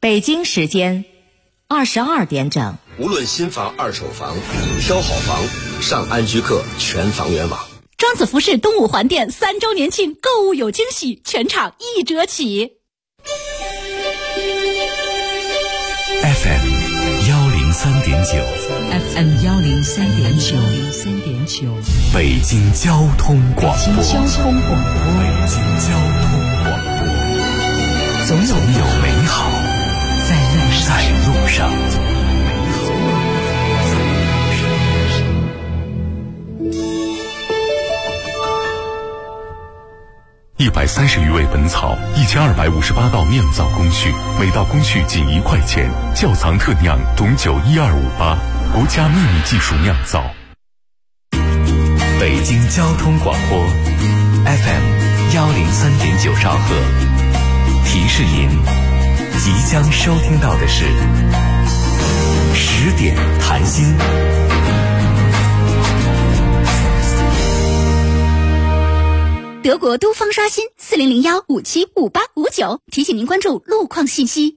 北京时间22点整。 无论新房二手房，挑好房上安居客全房源网。 庄子服饰东五环店3周年庆购物有惊喜，全场1折起。 FM 103.9 FM 103.9 北京交通广播。 北京交通广播。总有美好在路上。130余味本草，1258道酿造工序，每道工序仅1块钱。窖藏特酿董酒12588，国家秘密技术酿造。北京交通广播 FM 103.9兆赫，提示您即将收听到的是10点谈心。 德国都方刷新4001575859，提醒您关注路况信息。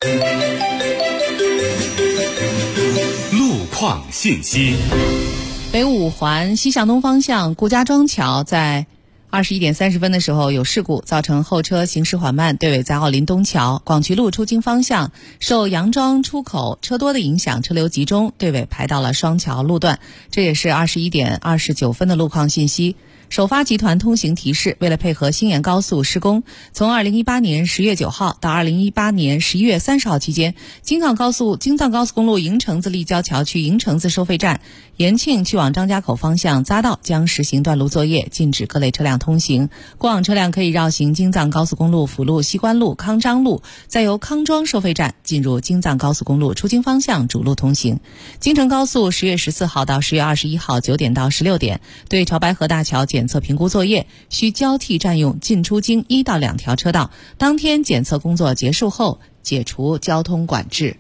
路况信息。 北五环西向东方向顾家庄桥在21点30分的时候有事故，造成后车行驶缓慢，队尾在奥林东桥。广渠路出京方向受杨庄出口车多的影响，车流集中，队尾排到了双桥路段。这也是21点29分的路况信息。首发集团通行提示，为了配合新延高速施工，从2018年10月9号到2018年11月30号期间，京藏高速公路营城子立交桥区营城子收费站、延庆去往张家口方向匝道将实行断路作业，禁止各类车辆通行。过往车辆可以绕行京藏高速公路辅路西关路、康张路，再由康庄收费站进入京藏高速公路出京方向主路通行。京承高速10月14号到10月21号9点到16点，对潮白河大桥检测评估作业，需交替占用进出京1到2条车道，当天检测工作结束后解除交通管制。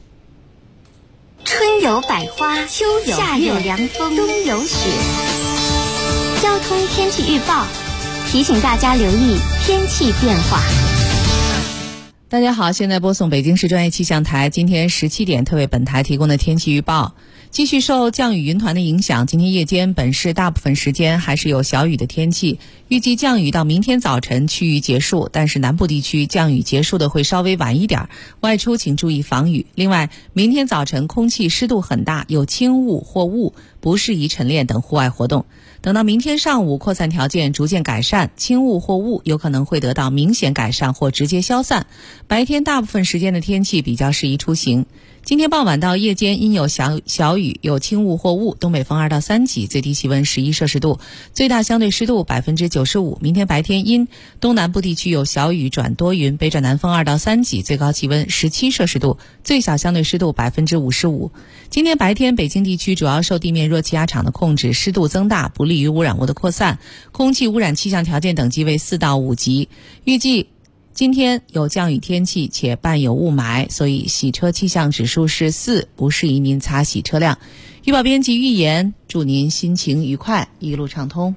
春有百花，秋有夏有凉风，冬有雪。交通天气预报提醒大家留意天气变化。 大家好，现在播送北京市专业气象台今天17点特为本台提供的天气预报。继续受降雨云团的影响，今天夜间本市大部分时间还是有小雨的天气，预计降雨到明天早晨趋于结束，但是南部地区降雨结束的会稍微晚一点，外出请注意防雨。另外，明天早晨空气湿度很大，有轻雾或雾，不适宜晨练等户外活动。等到明天上午扩散条件逐渐改善，轻雾或雾有可能会得到明显改善或直接消散，白天大部分时间的天气比较适宜出行。今天傍晚到夜间因有小雨，有轻雾或雾，东北风2到3级，最低气温11摄氏度，最大相对湿度95%。明天白天因东南部地区有小雨转多云，北转南风2到3级，最高气温17摄氏度，最小相对湿度55%。今天白天北京地区主要受地面热气压场的控制，湿度增大，不利于污染物的扩散，空气污染气象条件等级为4到5级。预计今天有降雨天气且伴有雾霾，所以洗车气象指数是4，不适宜您擦洗车辆。预报编辑预言，祝您心情愉快，一路畅通。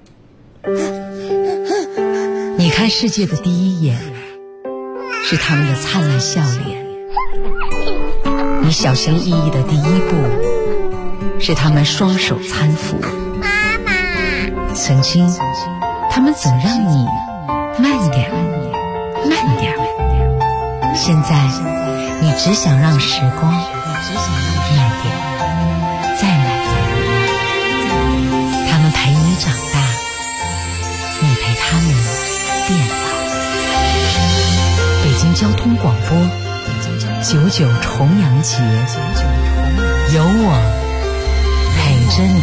你看世界的第一眼是他们的灿烂笑脸，你小心翼翼的第一步是他们双手搀扶。 妈妈， 曾经他们总让你慢点慢点，现在你只想让时光慢点再慢点。他们陪你长大，你陪他们变老。北京交通广播99重阳节，有我陪着你。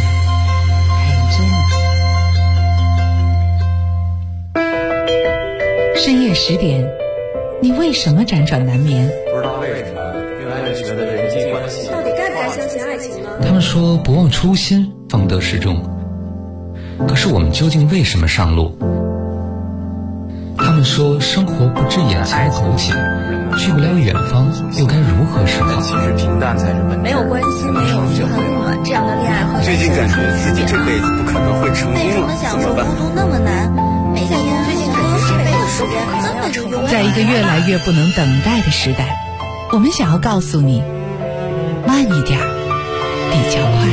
深夜10点，你为什么辗转难眠？ 不知道为什么越来越觉得人际关系到底该不该相信爱情呢？ 他们说不忘初心方得始终，可是我们究竟为什么上路？他们说生活不止眼前苟且，去不了远方又该如何是好？ 其实平淡才是本质。没有关系，没有很暖，这样的恋爱会最近感觉自己这辈子不可能会成功了，怎么办？ 孤独那么难，每天最近感觉这辈子时间可能要成功。 在一个越来越不能等待的时代， 我们想要告诉你，慢一点比较快。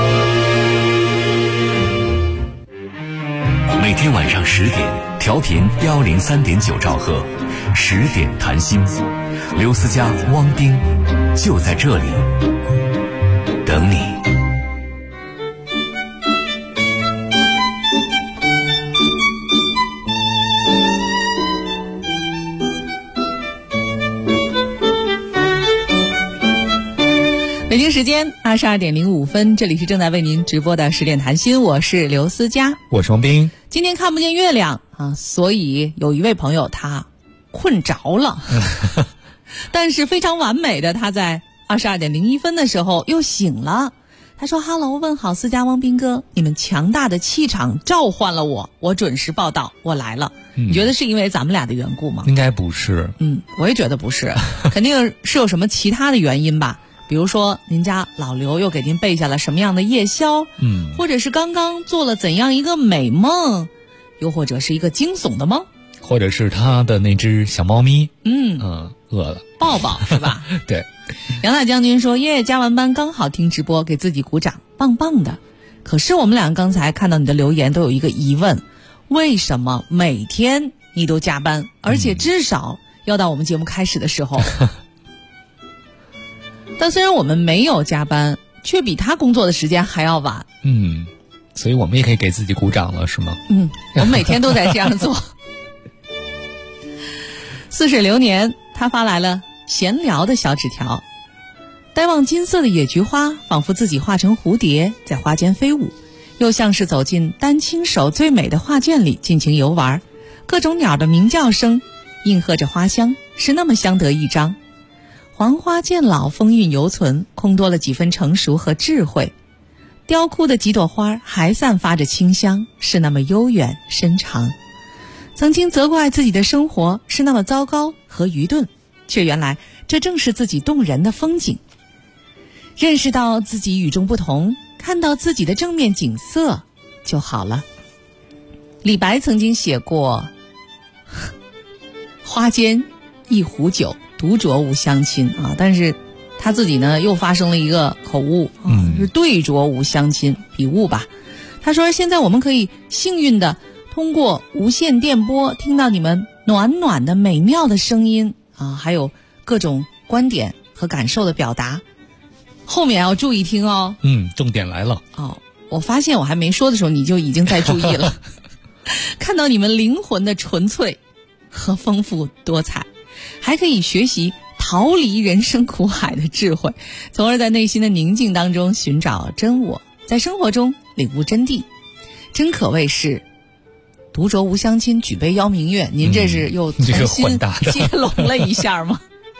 每天晚上10点，调频103.9兆赫，10点谈心，刘思佳、汪冰就在这里等你。 北京时间22点05分，这里是正在为您直播的10点谈心，我是刘思佳， 我是王冰。 今天看不见月亮啊，所以有一位朋友他困着了，但是非常完美的，他在22点01分的时候又醒了。他说：“哈喽，问好思佳、汪斌哥，你们强大的气场召唤了我，我准时报道，我来了。你觉得是因为咱们俩的缘故吗？” 应该不是。 我也觉得不是，肯定是有什么其他的原因吧。比如说您家老刘又给您备下了什么样的夜宵，或者是刚刚做了怎样一个美梦，又或者是一个惊悚的梦， 或者是他的那只小猫咪饿了抱抱是吧？ 对。 杨大将军说：“爷爷加完班刚好听直播，给自己鼓掌，棒棒的。”可是我们俩刚才看到你的留言都有一个疑问，为什么每天你都加班，而且至少要到我们节目开始的时候？但虽然我们没有加班，却比他工作的时间还要晚。 所以我们也可以给自己鼓掌了，是吗？ 我们每天都在这样做。似水流年，他发来了闲聊的小纸条。呆望金色的野菊花，仿佛自己化成蝴蝶在花间飞舞，又像是走进丹青手最美的画卷里尽情游玩。各种鸟的鸣叫声应和着花香，是那么相得益彰。黄花渐老，风韵犹存，空多了几分成熟和智慧。雕枯的几朵花还散发着清香，是那么悠远深长。曾经责怪自己的生活是那么糟糕和愚钝，却原来这正是自己动人的风景。认识到自己与众不同，看到自己的正面景色就好了。李白曾经写过：花间一壶酒，独酌无相亲啊，但是他自己呢又发生了一个口误是对酌无相亲，笔误吧。他说现在我们可以幸运的通过无线电波听到你们暖暖的美妙的声音啊，还有各种观点和感受的表达。后面要注意听哦。 重点来了。 我发现我还没说的时候你就已经在注意了。看到你们灵魂的纯粹和丰富多彩，还可以学习逃离人生苦海的智慧，从而在内心的宁静当中寻找真我，在生活中领悟真谛。真可谓是独酌无相亲，举杯邀明月。您这是又重新接龙了一下吗？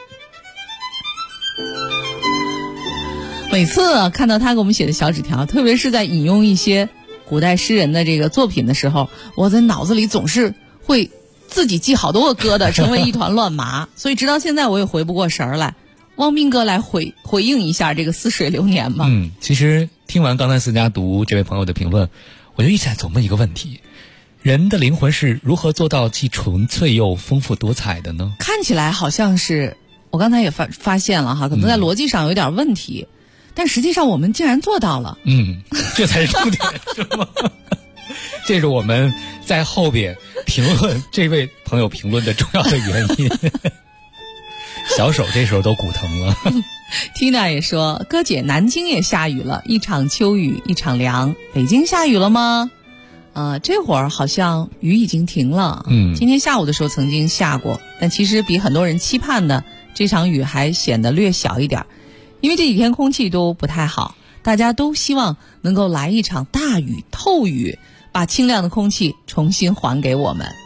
每次看到他给我们写的小纸条，特别是在引用一些古代诗人的这个作品的时候，我在脑子里总是会自己记好多个疙瘩，成为一团乱麻。所以直到现在我也回不过神儿来。汪斌哥来回应一下这个似水流年吧。 其实听完刚才思佳读这位朋友的评论，我就一直在琢磨一个问题：人的灵魂是如何做到既纯粹又丰富多彩的呢？ 看起来好像是，我刚才也发现了哈，可能在逻辑上有点问题，但实际上我们竟然做到了。 这才是重点，是吗？这是我们在后边评论这位朋友评论的重要的原因。小手这时候都骨疼了。 Tina 也说，哥姐，南京也下雨了，一场秋雨一场凉。北京下雨了吗？这会儿好像雨已经停了。今天下午的时候曾经下过，但其实比很多人期盼的这场雨还显得略小一点，因为这几天空气都不太好，大家都希望能够来一场大雨透雨，把清亮的空气重新还给我们。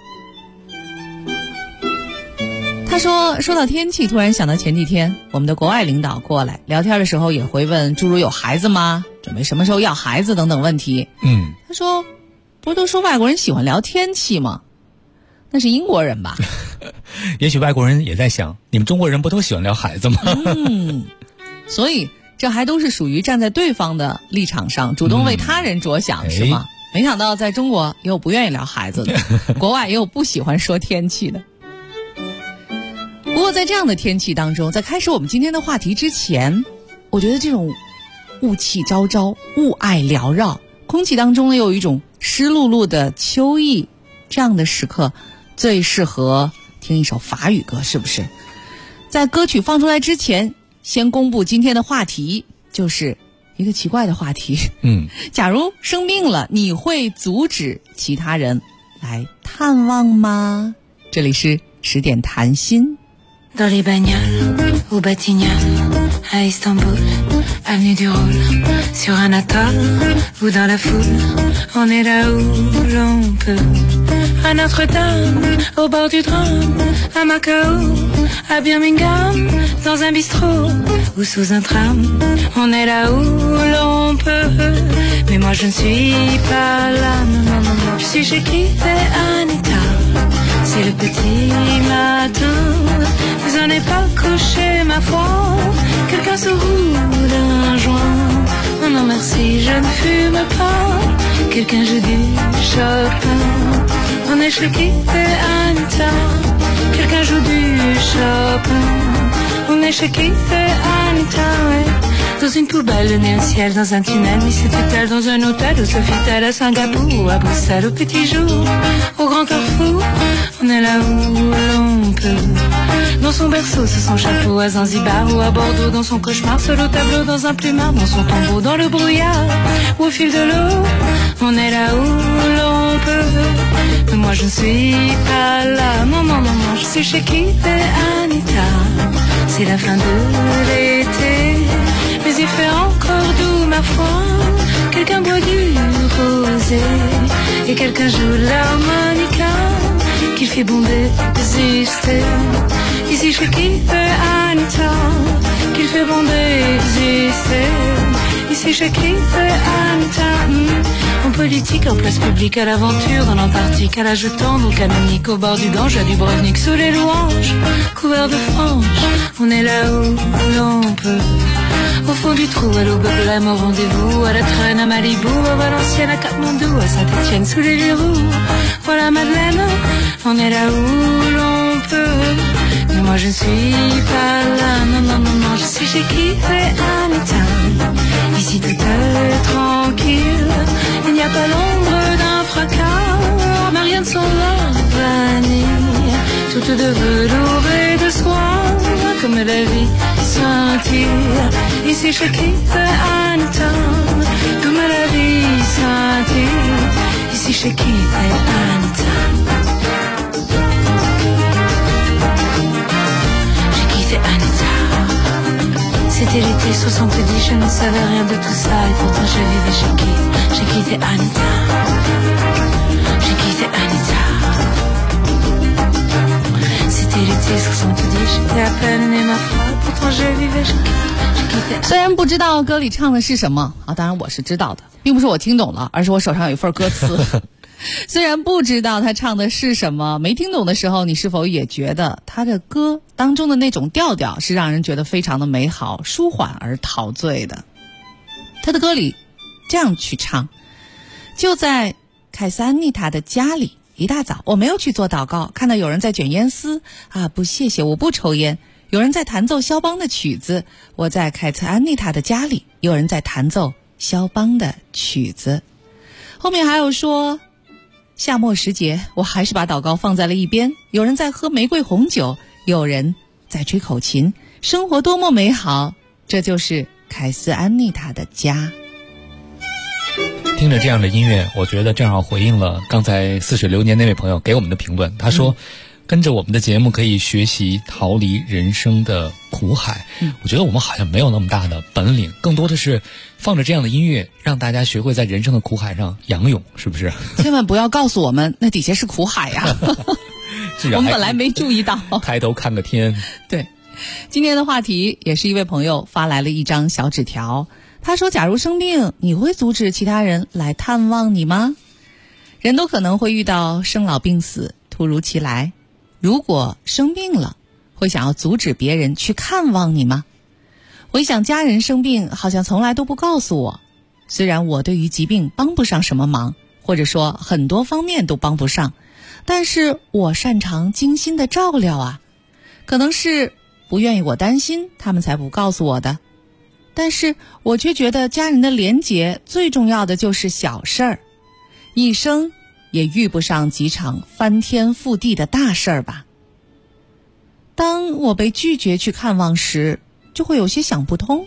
他说到天气，突然想到前几天我们的国外领导过来聊天的时候，也会问诸如有孩子吗，准备什么时候要孩子等等问题。他说不是都说外国人喜欢聊天气吗？那是英国人吧。 也许外国人也在想，你们中国人不都喜欢聊孩子吗？ 所以这还都是属于站在对方的立场上，主动为他人着想，是吗？没想到在中国也有不愿意聊孩子的，国外也有不喜欢说天气的。 不过在这样的天气当中，在开始我们今天的话题之前，我觉得这种雾气昭昭、雾霭缭绕，空气当中呢又有一种湿漉漉的秋意，这样的时刻最适合听一首法语歌，是不是？在歌曲放出来之前，先公布今天的话题，就是一个奇怪的话题。假如生病了，你会阻止其他人来探望吗？这里是10点谈心。 Dans les bagnoles, au Batignolles, à Istanbul, avenue du Roule, sur un atoll ou dans la foule, on est là où l'on peut. À Notre-Dame, au bord du Rhône, à Macao, à Birmingham, dans un bistrot ou sous un tram, on est là où l'on peut. Mais moi je ne suis pas là, non, non, non, je suis chez Cliffet Anita. C'est le petit matin, vous en avez pas couché ma foi. Quelqu'un se roule un joint. Non, non merci, je ne fume pas. Quelqu'un joue du Chopin. On est chez Cliffet Anita. Quelqu'un joue du Chopin. On est chez Cliffet Anita, ouais. Dans une poubelle, le nez au ciel, dans un tunnel, mais c'est dans un hôtel, au Sofitel, à Singapour, ou à Bruxelles, au petit jour, au grand carrefour, on est là où l'on peut. Dans son berceau, sous son chapeau, à Zanzibar ou à Bordeaux, dans son cauchemar, seul au tableau, dans un plumard, dans son tombeau, dans le brouillard, ou au fil de l'eau, on est là où l'on peut. Mais moi je ne suis pas là, non, non, non, non, je suis chez Cliffet Anita. C'est la fin de l'été, mais il fait encore doux ma foi. Quelqu'un boit du rosé et quelqu'un joue l'harmonica. Qu'il fait bon d'exister ici chez Cliffet Anita. Qu'il fait bon d'exister ici chez Cliffet Anita. En politique, en place publique, à l'aventure, dans l'Antarctique, à la jetande, au canonique, au bord du Gange, à Dubrovnik, sous les louanges, couvert de franges, on est là où l'on peut. Au fond du trou, à l'Aubeglem, au rendez-vous, à la traîne, à Malibu, à Valenciennes, à Katmandou, à Saint-Etienne, sous les verrous, voilà Madeleine, on est là où l'on peut. Mais moi je ne suis pas là, non, non, non, non, je suis chez Cliffet Anita. Ici tout est tranquille, il n'y a pas l'ombre d'un fracas, mais rien ne s'en va vanille, toute de velours et de soie, comme la vie scintille. Ici chez Cliffet Anita, comme la vie scintille. Ici chez Cliffet Anita. Chez Cliffet Anita. C'était l'été 70, je ne savais rien de tout ça, et pourtant je vivais chez Cliffet Anita. Chez Cliffet Anita. C'était l'été 70, j'étais à peine née ma foi, pourtant je vivais chez Cliffet. 虽然不知道歌里唱的是什么啊，当然我是知道的，并不是我听懂了，而是我手上有一份歌词。虽然不知道他唱的是什么，没听懂的时候，你是否也觉得他的歌当中的那种调调是让人觉得非常的美好、舒缓而陶醉的？他的歌里这样去唱：就在凯斯安妮塔的家里，一大早我没有去做祷告，看到有人在卷烟丝啊，不谢谢，我不抽烟。有人在弹奏肖邦的曲子，我在凯特安妮塔的家里，有人在弹奏肖邦的曲子。后面还有说，夏末时节，我还是把祷告放在了一边，有人在喝玫瑰红酒，有人在吹口琴，生活多么美好，这就是凯斯安妮塔的家。 听着这样的音乐，我觉得正好回应了刚才似水流年那位朋友给我们的评论，他说跟着我们的节目可以学习逃离人生的苦海。我觉得我们好像没有那么大的本领，更多的是放着这样的音乐，让大家学会在人生的苦海上仰泳，是不是？ 千万不要告诉我们那底下是苦海呀！我们本来没注意到， 抬头看个天。 对，今天的话题也是一位朋友发来了一张小纸条，他说：假如生病，你会阻止其他人来探望你吗？人都可能会遇到生老病死，突如其来。如果生病了，会想要阻止别人去看望你吗？回想家人生病，好像从来都不告诉我。虽然我对于疾病帮不上什么忙，或者说很多方面都帮不上，但是我擅长精心的照料啊。 可能是不愿意我担心，他们才不告诉我的。但是我却觉得家人的连结最重要的就是小事儿，一生也遇不上几场翻天覆地的大事儿吧。当我被拒绝去看望时，就会有些想不通。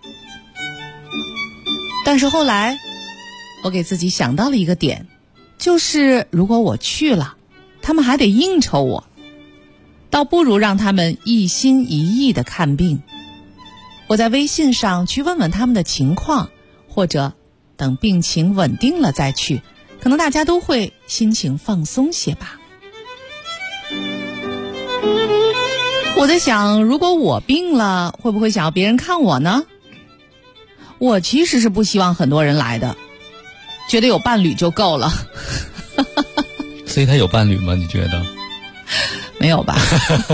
但是后来我给自己想到了一个点，就是如果我去了，他们还得应酬我，倒不如让他们一心一意地看病。我在微信上去问问他们的情况，或者等病情稳定了再去，可能大家都会心情放松些吧。我在想，如果我病了，会不会想要别人看我呢？我其实是不希望很多人来的，觉得有伴侣就够了。 所以他有伴侣吗？你觉得？ 没有吧？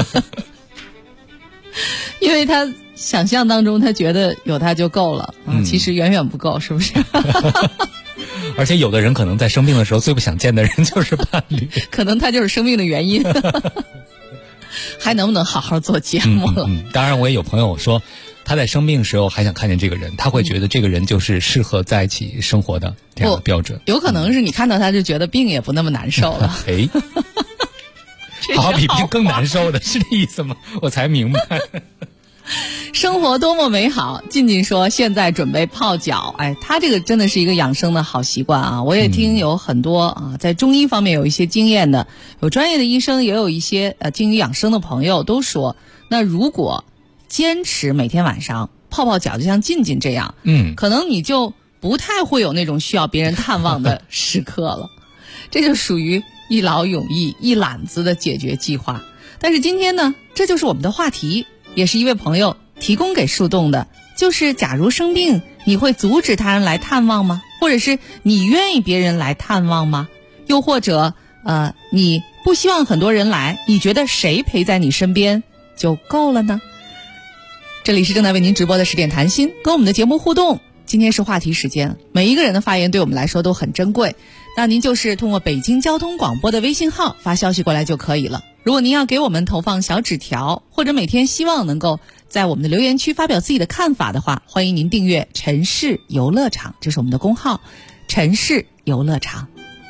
因为他想象当中他觉得有他就够了，其实远远不够，是不是？ 而且有的人可能在生病的时候最不想见的人就是伴侣， 可能他就是生病的原因。还能不能好好做节目了？ 当然我也有朋友说他在生病的时候还想看见这个人，他会觉得这个人就是适合在一起生活的这样的标准。 有可能是你看到他就觉得病也不那么难受了。 哎，好比病更难受的是这意思吗？我才明白。 生活多么美好，静静说现在准备泡脚。哎，他这个真的是一个养生的好习惯啊！我也听有很多在中医方面有一些经验的，有专业的医生，也有一些精于养生的朋友都说，那如果坚持每天晚上泡泡脚，就像静静这样，可能你就不太会有那种需要别人探望的时刻了。这就属于一劳永逸、一揽子的解决计划。但是今天呢，这就是我们的话题，也是一位朋友提供给树洞的，就是假如生病，你会阻止他人来探望吗？或者是你愿意别人来探望吗？又或者你不希望很多人来，你觉得谁陪在你身边就够了呢？这里是正在为您直播的10点谈心，跟我们的节目互动。今天是话题时间，每一个人的发言对我们来说都很珍贵，那您就是通过北京交通广播的微信号发消息过来就可以了。如果您要给我们投放小纸条，或者每天希望能够在我们的留言区发表自己的看法的话，欢迎您订阅城市游乐场，这是我们的公号城市游乐场。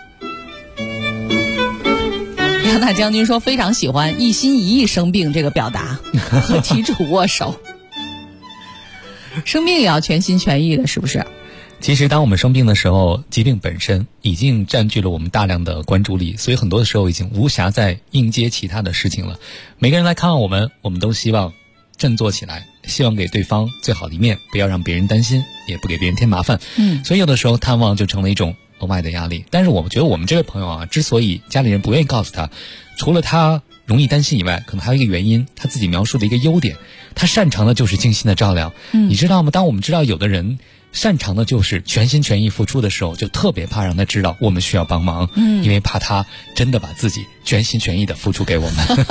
杨大将军说非常喜欢一心一意生病这个表达，和题主握手。生病也要全心全意的，是不是？ 其实当我们生病的时候，疾病本身已经占据了我们大量的关注力，所以很多的时候已经无暇再应接其他的事情了。每个人来看望我们都希望振作起来，希望给对方最好的一面，不要让别人担心，也不给别人添麻烦。所以有的时候探望就成了一种额外的压力。但是我觉得我们这位朋友啊，之所以家里人不愿意告诉他，除了他容易担心以外，可能还有一个原因，他自己描述的一个优点，他擅长的就是精心的照料。你知道吗？当我们知道有的人擅长的就是全心全意付出的时候，就特别怕让他知道我们需要帮忙，因为怕他真的把自己全心全意的付出给我们。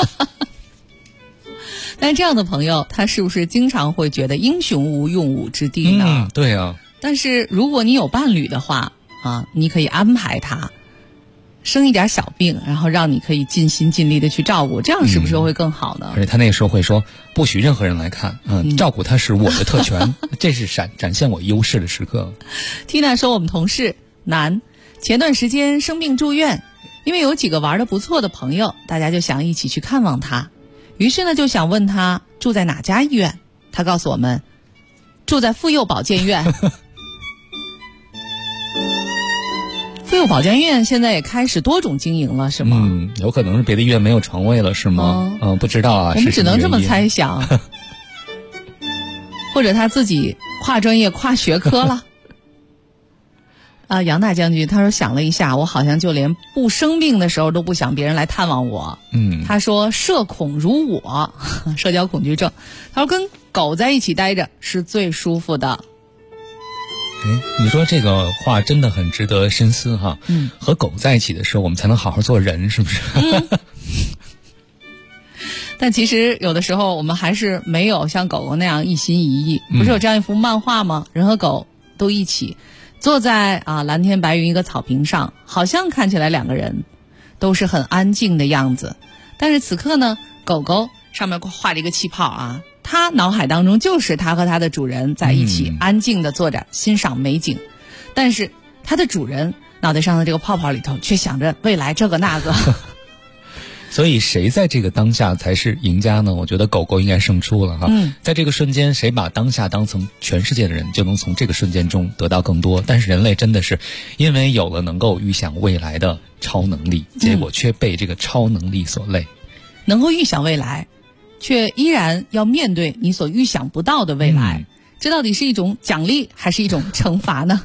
但这样的朋友，他是不是经常会觉得英雄无用武之地呢？ 对啊。 但是如果你有伴侣的话你可以安排他生一点小病，然后让你可以尽心尽力的去照顾，这样是不是会更好呢？ 而且他那个时候会说不许任何人来看，照顾他是我的特权，这是展现我优势的时刻。 Tina 说我们同事男前段时间生病住院，因为有几个玩得不错的朋友，大家就想一起去看望他，于是呢就想问他住在哪家医院，他告诉我们住在妇幼保健院。妇幼保健院现在也开始多种经营了，是吗？ 有可能是别的医院没有床位了，是吗？不知道啊， 我们只能这么猜想。或者他自己跨专业跨学科了。杨大将军他说想了一下，我好像就连不生病的时候都不想别人来探望我。他说社恐如我，社交恐惧症。他说跟狗在一起待着是最舒服的。 你说这个话真的很值得深思哈。和狗在一起的时候，我们才能好好做人，是不是？ 但其实有的时候我们还是没有像狗狗那样一心一意。不是有这样一幅漫画吗？人和狗都一起坐在蓝天白云一个草坪上，好像看起来两个人都是很安静的样子，但是此刻呢，狗狗上面画着一个气泡啊，他脑海当中就是他和他的主人在一起安静地坐着欣赏美景，但是他的主人脑袋上的这个泡泡里头却想着未来这个那个。 所以谁在这个当下才是赢家呢？我觉得狗狗应该胜出了哈。在这个瞬间，谁把当下当成全世界的人，就能从这个瞬间中得到更多。但是人类真的是因为有了能够预想未来的超能力，结果却被这个超能力所累。 能够预想未来，却依然要面对你所预想不到的未来，这到底是一种奖励还是一种惩罚呢？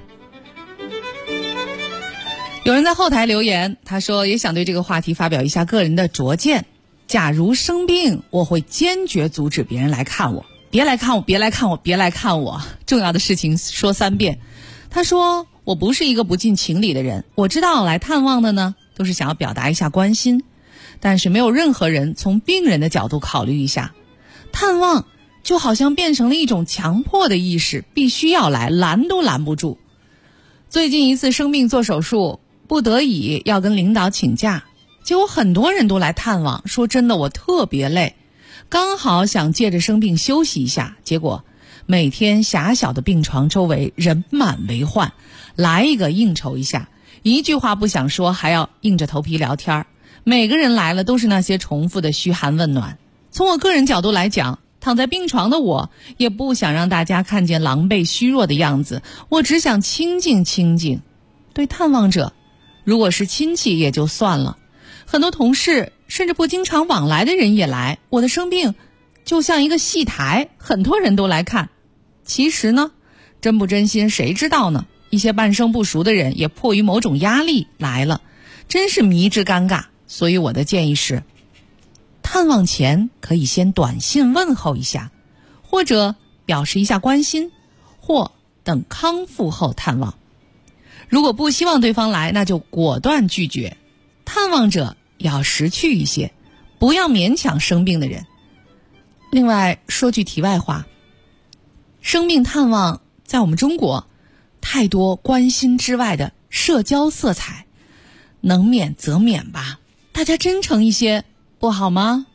有人在后台留言，他说也想对这个话题发表一下个人的拙见。假如生病，我会坚决阻止别人来看我，别来看我，别来看我，别来看我。重要的事情说3遍。他说我不是一个不近情理的人，我知道来探望的呢都是想要表达一下关心，但是没有任何人从病人的角度考虑一下。探望就好像变成了一种强迫的意识，必须要来，拦都拦不住。最近一次生病做手术，不得已要跟领导请假，结果很多人都来探望，说真的我特别累，刚好想借着生病休息一下，结果每天狭小的病床周围人满为患，来一个应酬一下，一句话不想说还要硬着头皮聊天，每个人来了都是那些重复的嘘寒问暖。从我个人角度来讲，躺在病床的我也不想让大家看见狼狈虚弱的样子，我只想清静清静。对探望者，如果是亲戚也就算了，很多同事甚至不经常往来的人也来，我的生病就像一个戏台，很多人都来看。其实呢，真不真心谁知道呢？一些半生不熟的人也迫于某种压力来了，真是迷之尴尬。所以我的建议是，探望前可以先短信问候一下，或者表示一下关心，或等康复后探望。如果不希望对方来，那就果断拒绝。探望者要识趣一些，不要勉强生病的人。另外说句题外话，生病探望在我们中国太多关心之外的社交色彩，能免则免吧，大家真诚一些不好吗？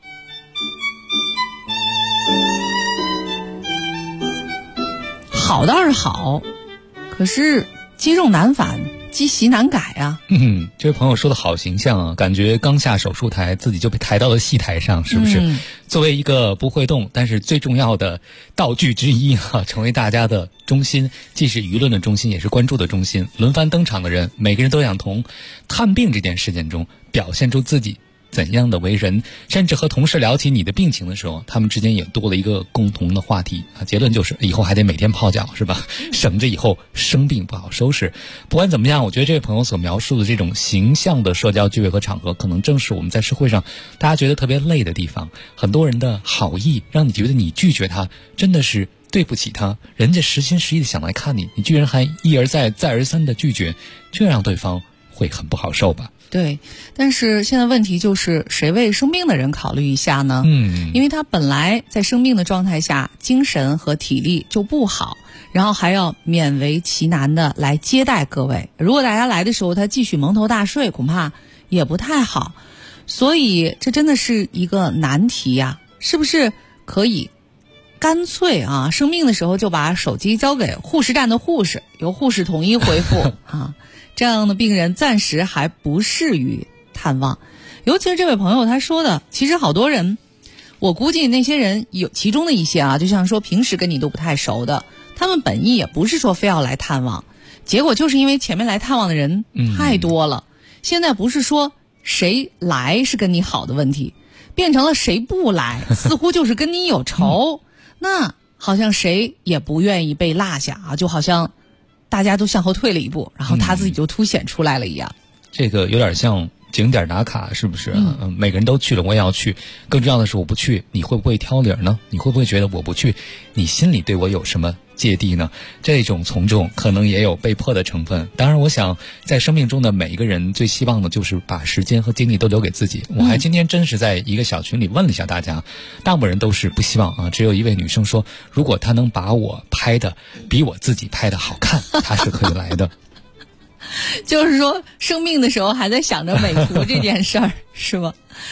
好倒是好，可是积重难返，积习难改啊。 这位朋友说的好形象啊，感觉刚下手术台自己就被抬到了戏台上，是不是？作为一个不会动但是最重要的道具之一成为大家的中心，既是舆论的中心也是关注的中心，轮番登场的人，每个人都想从探病这件事件中表现出自己怎样的为人，甚至和同事聊起你的病情的时候，他们之间也多了一个共同的话题啊。结论就是以后还得每天泡脚，是吧？省着以后生病不好收拾。不管怎么样，我觉得这位朋友所描述的这种形象的社交聚会和场合，可能正是我们在社会上大家觉得特别累的地方。很多人的好意让你觉得你拒绝他真的是对不起他，人家实心实意的想来看你，你居然还一而再再而三的拒绝，这让对方会很不好受吧。 对，但是现在问题就是谁为生病的人考虑一下呢？因为他本来在生病的状态下精神和体力就不好，然后还要勉为其难的来接待各位，如果大家来的时候他继续蒙头大睡，恐怕也不太好。所以这真的是一个难题呀，是不是可以干脆啊，生病的时候就把手机交给护士站的护士，由护士统一回复啊。这样的病人暂时还不适于探望。尤其是这位朋友他说的，其实好多人，我估计那些人有其中的一些啊，就像说平时跟你都不太熟的，他们本意也不是说非要来探望，结果就是因为前面来探望的人太多了，现在不是说谁来是跟你好的问题，变成了谁不来似乎就是跟你有仇那好像谁也不愿意被落下啊，就好像大家都向后退了一步，然后他自己就凸显出来了一样。 这个有点像景点打卡，是不是？每个人都去了，我也要去。更重要的是，我不去，你会不会挑理呢？你会不会觉得我不去，你心里对我有什么芥蒂呢？这种从众可能也有被迫的成分。当然，我想在生命中的每一个人最希望的就是把时间和精力都留给自己。我还今天真是在一个小群里问了一下大家，大部分人都是不希望啊。只有一位女生说，如果她能把我拍的比我自己拍的好看，她是可以来的。就是说生病的时候还在想着美图这件事儿是吧？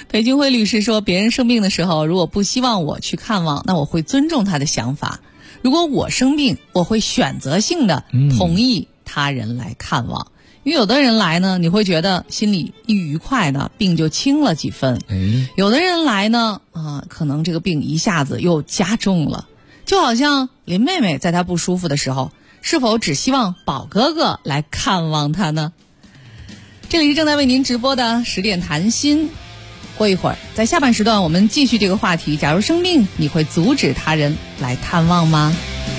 裴军辉律师说，别人生病的时候，如果不希望我去看望，那我会尊重他的想法。如果我生病，我会选择性的同意他人来看望。因为有的人来呢，你会觉得心里一愉快的，病就轻了几分。有的人来呢，可能这个病一下子又加重了。就好像林妹妹在她不舒服的时候，是否只希望宝哥哥来看望她呢？这里是正在为您直播的10点谈心。过一会儿，在下半时段我们继续这个话题。假如生病，你会阻止他人来探望吗？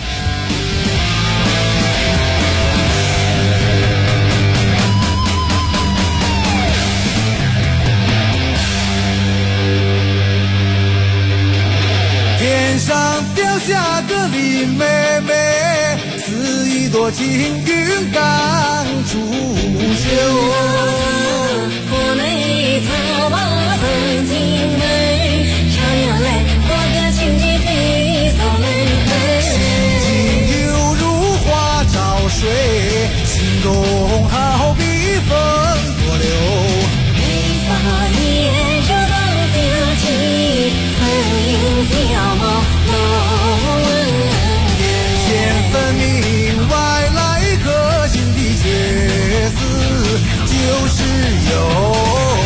天上掉下个林妹妹，似一朵青云刚出岫。 我内草把曾经美，常年来我的情绪飞走泪。 心境犹如花照水，心中好比风波流。 眉发眼手当香气，曾影小猫楼闻。 眼线分明，外来个性的角色就是有。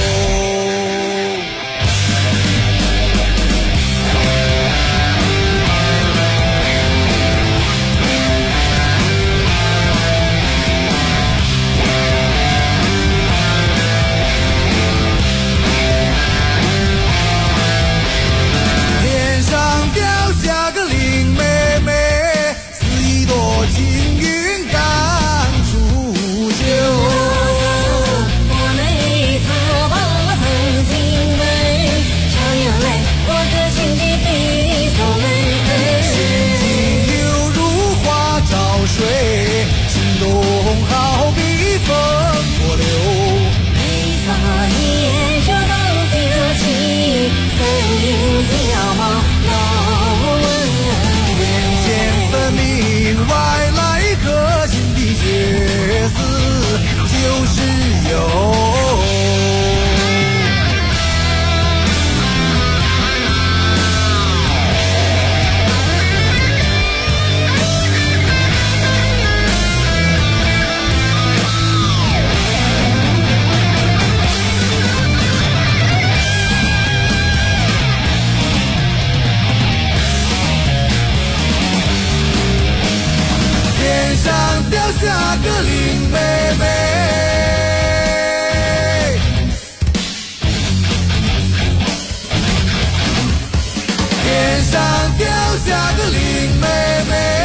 下个林妹妹，天上掉下个林妹妹。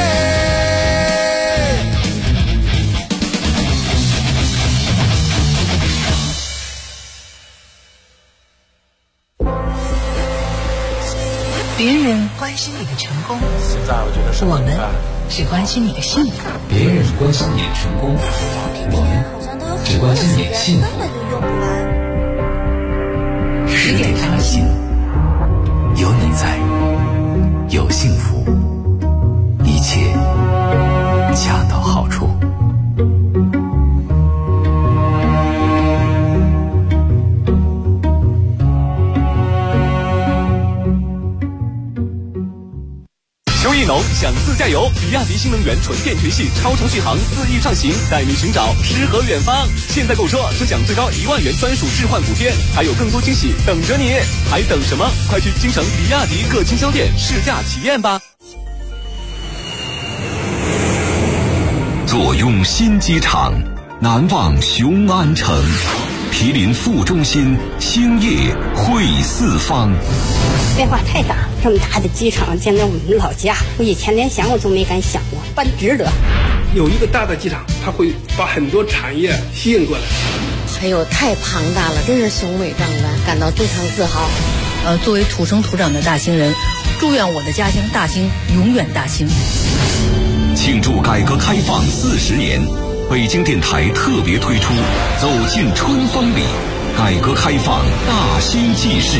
别人关心你的成功， 现在我觉得我们只关心你的幸福。 别人关心你的成功，我们只关心你的幸福。 10点谈心，有你在，有幸福，一切恰到好处。 秋意浓，想自驾游，比亚迪新能源纯电全系超长续航恣意畅行，带你寻找诗和远方。现在购车就享最高1万元专属置换补贴，还有更多惊喜等着你，还等什么？快去京城比亚迪各经销店试驾体验吧。 坐拥新机场，难忘雄安城，毗邻副中心，兴业汇四方。 变化太大，这么大的机场建在我们老家，我以前连想我都没敢想过，办值得。 有一个大的机场，它会把很多产业吸引过来。 还有太庞大了，真是雄伟壮观，感到非常自豪。 作为土生土长的大兴人，祝愿我的家乡大兴永远大兴。 庆祝改革开放40年，北京电台特别推出《走进春风里》，改革开放大兴纪事。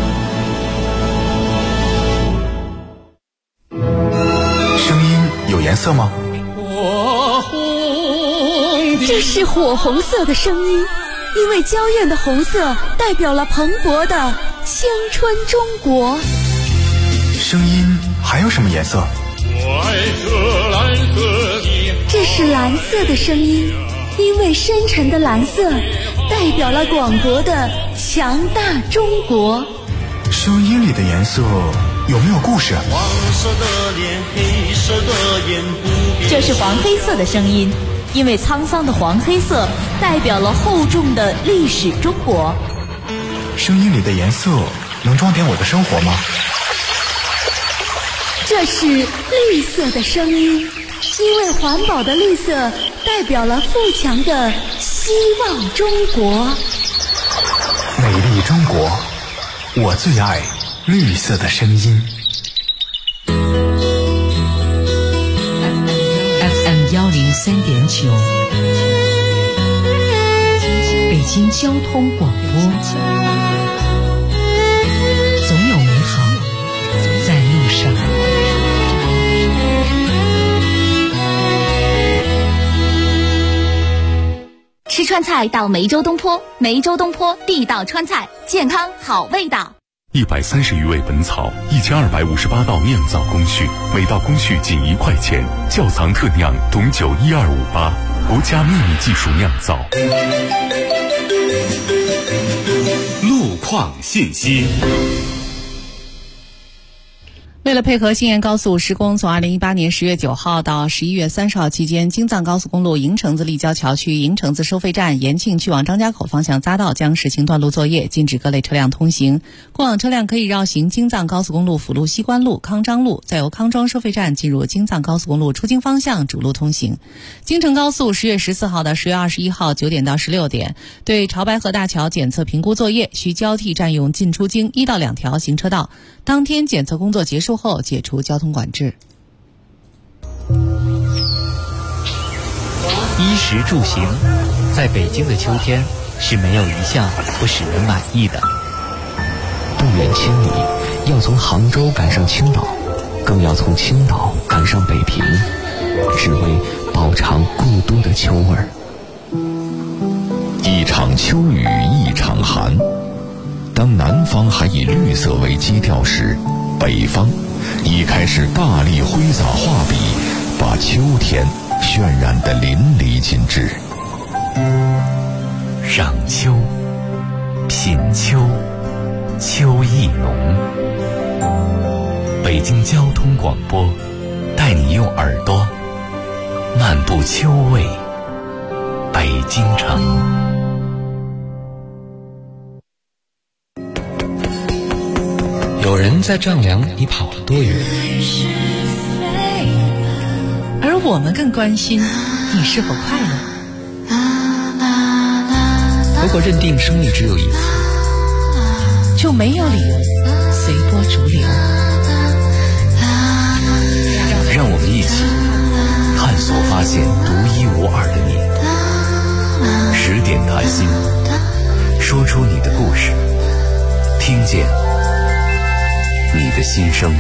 声音有颜色吗？ 这是火红色的声音， 因为娇艳的红色代表了蓬勃的青春中国。 声音还有什么颜色？ 我爱这蓝色的，这是蓝色的声音，因为深沉的蓝色代表了广博的强大中国。 声音里的颜色有没有故事？ 黄色的脸，黑色的眼，不变。 这是黄黑色的声音，因为沧桑的黄黑色代表了厚重的历史中国。 声音里的颜色能装点我的生活吗？ 这是绿色的声音，因为环保的绿色代表了富强的希望中国。 美丽中国，我最爱绿色的声音。 FM 103.9，北京交通广播，总有美好在路上。 吃川菜到梅州东坡，梅州东坡地道川菜，健康好味道。 130余味本草，1258道酿造工序，每道工序仅1块钱，窖藏特酿董酒12588，国家秘密技术酿造。 路况信息。 为了配合新延高速施工，从2018年10月9号到11月30号期间，京藏高速公路营城子立交桥区营城子收费站延庆去往张家口方向匝道将实行断路作业，禁止各类车辆通行。过往车辆可以绕行京藏高速公路辅路西关路、康庄路，再由康庄收费站进入京藏高速公路出京方向主路通行。京承高速10月14号到10月21号9点到16点，对潮白河大桥检测评估作业需交替占用进出京1到2条行车道，当天检测工作结束后解除交通管制。 衣食住行，在北京的秋天是没有一项不使人满意的。 不远千里，要从杭州赶上青岛，更要从青岛赶上北平，只为饱尝故都的秋味儿。 一场秋雨一场寒，当南方还以绿色为基调时，北方已开始大力挥洒画笔，把秋天渲染得淋漓尽致。 赏秋，品秋，秋意浓。北京交通广播带你用耳朵漫步秋味北京城。 有人在丈量你跑了多远， 而我们更关心你是否快乐。 如果认定生命只有一次， 就没有理由随波逐流。 让我们一起探索发现独一无二的你。10点谈心，说出你的故事，听见你的心声。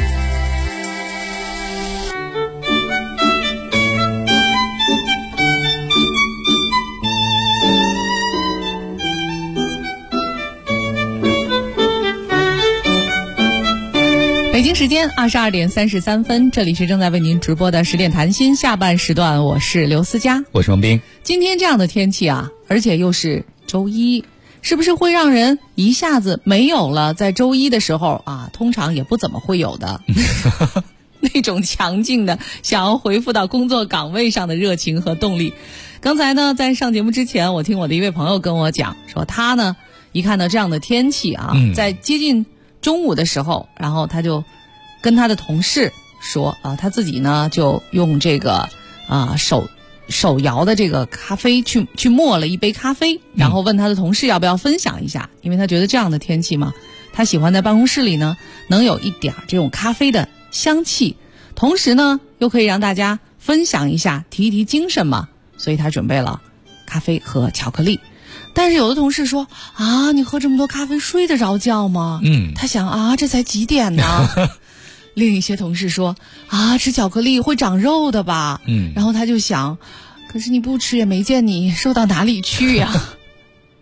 北京时间22点33分，这里是正在为您直播的10点谈心下半时段，我是刘思佳， 我是王斌。 今天这样的天气啊，而且又是周一，是不是会让人一下子没有了在周一的时候啊，通常也不怎么会有的那种强劲的想要回复到工作岗位上的热情和动力。刚才呢，在上节目之前，我听我的一位朋友跟我讲说，他呢一看到这样的天气啊，在接近中午的时候，然后他就跟他的同事说啊，他自己呢就用这个手摇的这个咖啡去磨了一杯咖啡，然后问他的同事要不要分享一下，因为他觉得这样的天气嘛，他喜欢在办公室里呢能有一点这种咖啡的香气，同时呢又可以让大家分享一下，提一提精神嘛，所以他准备了咖啡和巧克力。但是有的同事说啊，你喝这么多咖啡睡得着觉吗？他想啊，这才几点呢？另一些同事说啊，吃巧克力会长肉的吧？然后他就想，可是你不吃也没见你瘦到哪里去呀。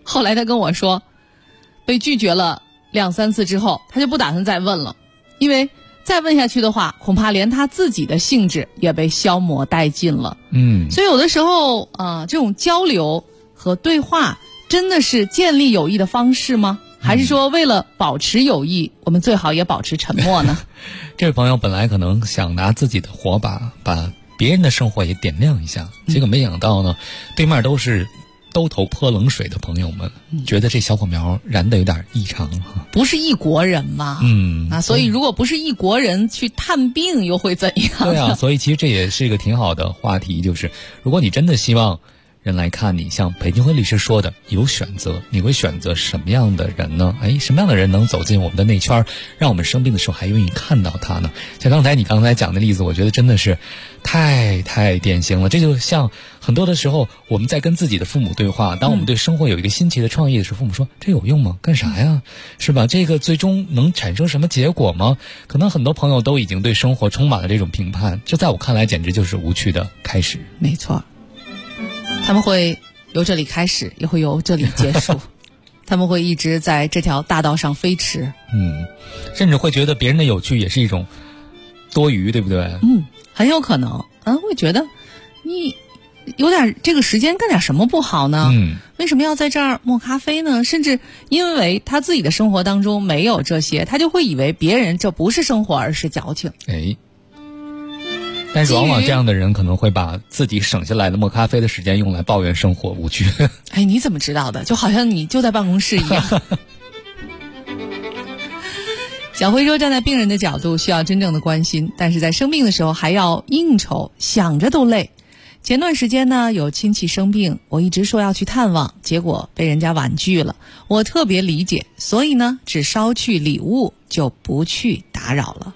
后来他跟我说，被拒绝了2、3次之后，他就不打算再问了，因为再问下去的话，恐怕连他自己的兴致也被消磨殆尽了。所以有的时候这种交流和对话真的是建立友谊的方式吗？还是说为了保持友谊，我们最好也保持沉默呢？ 这位朋友本来可能想拿自己的火把把别人的生活也点亮一下，结果没想到呢，对面都是兜头泼冷水的朋友们，觉得这小火苗燃得有点异常。 不是一国人嘛，所以如果不是一国人去探病又会怎样？ 对啊，所以其实这也是一个挺好的话题，就是如果你真的希望人来看你，像裴金辉律师说的，有选择，你会选择什么样的人呢？什么样的人能走进我们的内圈，让我们生病的时候还愿意看到他呢？像你刚才讲的例子，我觉得真的是太典型了。这就像很多的时候我们在跟自己的父母对话，当我们对生活有一个新奇的创意的时候，父母说这有用吗？干啥呀？是吧？这个最终能产生什么结果吗？可能很多朋友都已经对生活充满了这种评判，这在我看来简直就是无趣的开始。 没错，他们会由这里开始，也会由这里结束。他们会一直在这条大道上飞驰。 甚至会觉得别人的有趣也是一种多余，对不对？ 很有可能。会觉得你有点这个时间干点什么不好呢？为什么要在这儿磨咖啡呢？甚至因为他自己的生活当中没有这些，他就会以为别人这不是生活而是矫情。 但是往往这样的人可能会把自己省下来的磨咖啡的时间用来抱怨生活无趣。 你怎么知道的？就好像你就在办公室一样。小辉说，站在病人的角度需要真正的关心，但是在生病的时候还要应酬，想着都累。前段时间呢，有亲戚生病，我一直说要去探望，结果被人家婉拒了。我特别理解，所以呢，只捎去礼物，就不去打扰了。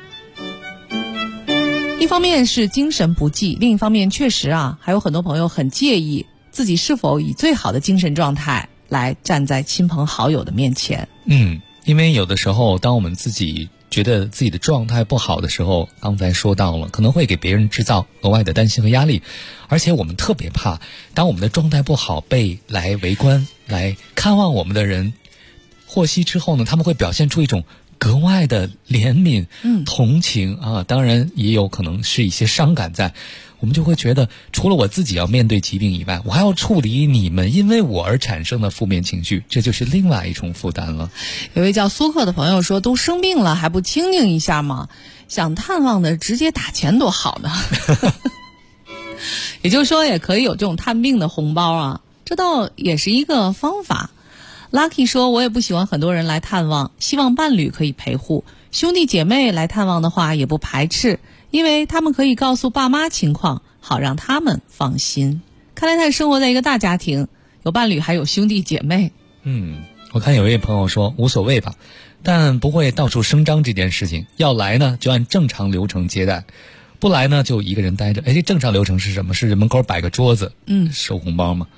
一方面是精神不济，另一方面确实还有很多朋友很介意自己是否以最好的精神状态来站在亲朋好友的面前。 因为有的时候当我们自己觉得自己的状态不好的时候，刚才说到了，可能会给别人制造额外的担心和压力，而且我们特别怕当我们的状态不好被来围观来看望我们的人获悉之后呢，他们会表现出一种格外的怜悯、同情当然也有可能是一些伤感在。我们就会觉得，除了我自己要面对疾病以外，我还要处理你们因为我而产生的负面情绪，这就是另外一重负担了。 有位叫苏克的朋友说，都生病了还不清静一下吗？想探望的直接打钱多好呢。也就是说，也可以有这种探病的红包这倒也是一个方法。Lucky 说，我也不喜欢很多人来探望，希望伴侣可以陪护，兄弟姐妹来探望的话也不排斥，因为他们可以告诉爸妈情况，好让他们放心。看来他是生活在一个大家庭，有伴侣还有兄弟姐妹。 我看有位朋友说无所谓吧，但不会到处声张这件事情，要来呢就按正常流程接待，不来呢就一个人待着。这正常流程是什么？是门口摆个桌子收红包吗？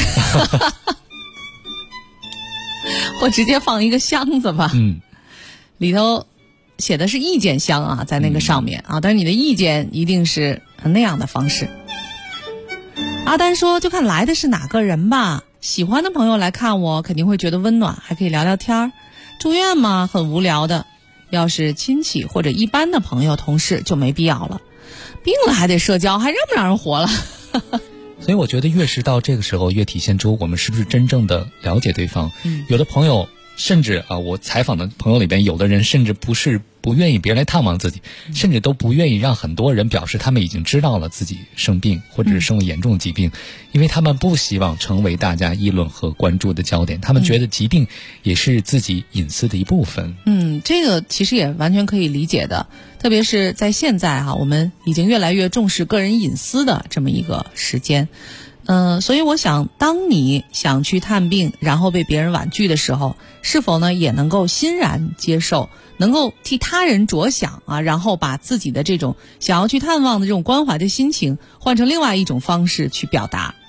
或直接放一个箱子吧，里头写的是意见箱在那个上面但是你的意见一定是那样的方式。阿丹说，就看来的是哪个人吧，喜欢的朋友来看我肯定会觉得温暖，还可以聊聊天。住院嘛，很无聊的，要是亲戚或者一般的朋友同事就没必要了，病了还得社交，还让不让人活了？ 所以我觉得越是到这个时候，越体现出我们是不是真正的了解对方。有的朋友甚至我采访的朋友里边，有的人甚至不愿意别人来探望自己，甚至都不愿意让很多人表示他们已经知道了自己生病或者是生了严重疾病，因为他们不希望成为大家议论和关注的焦点，他们觉得疾病也是自己隐私的一部分。 这个其实也完全可以理解的，特别是在现在我们已经越来越重视个人隐私的这么一个时间。所以我想，当你想去探病然后被别人婉拒的时候，是否呢也能够欣然接受，能够替他人着想然后把自己的这种想要去探望的这种关怀的心情换成另外一种方式去表达，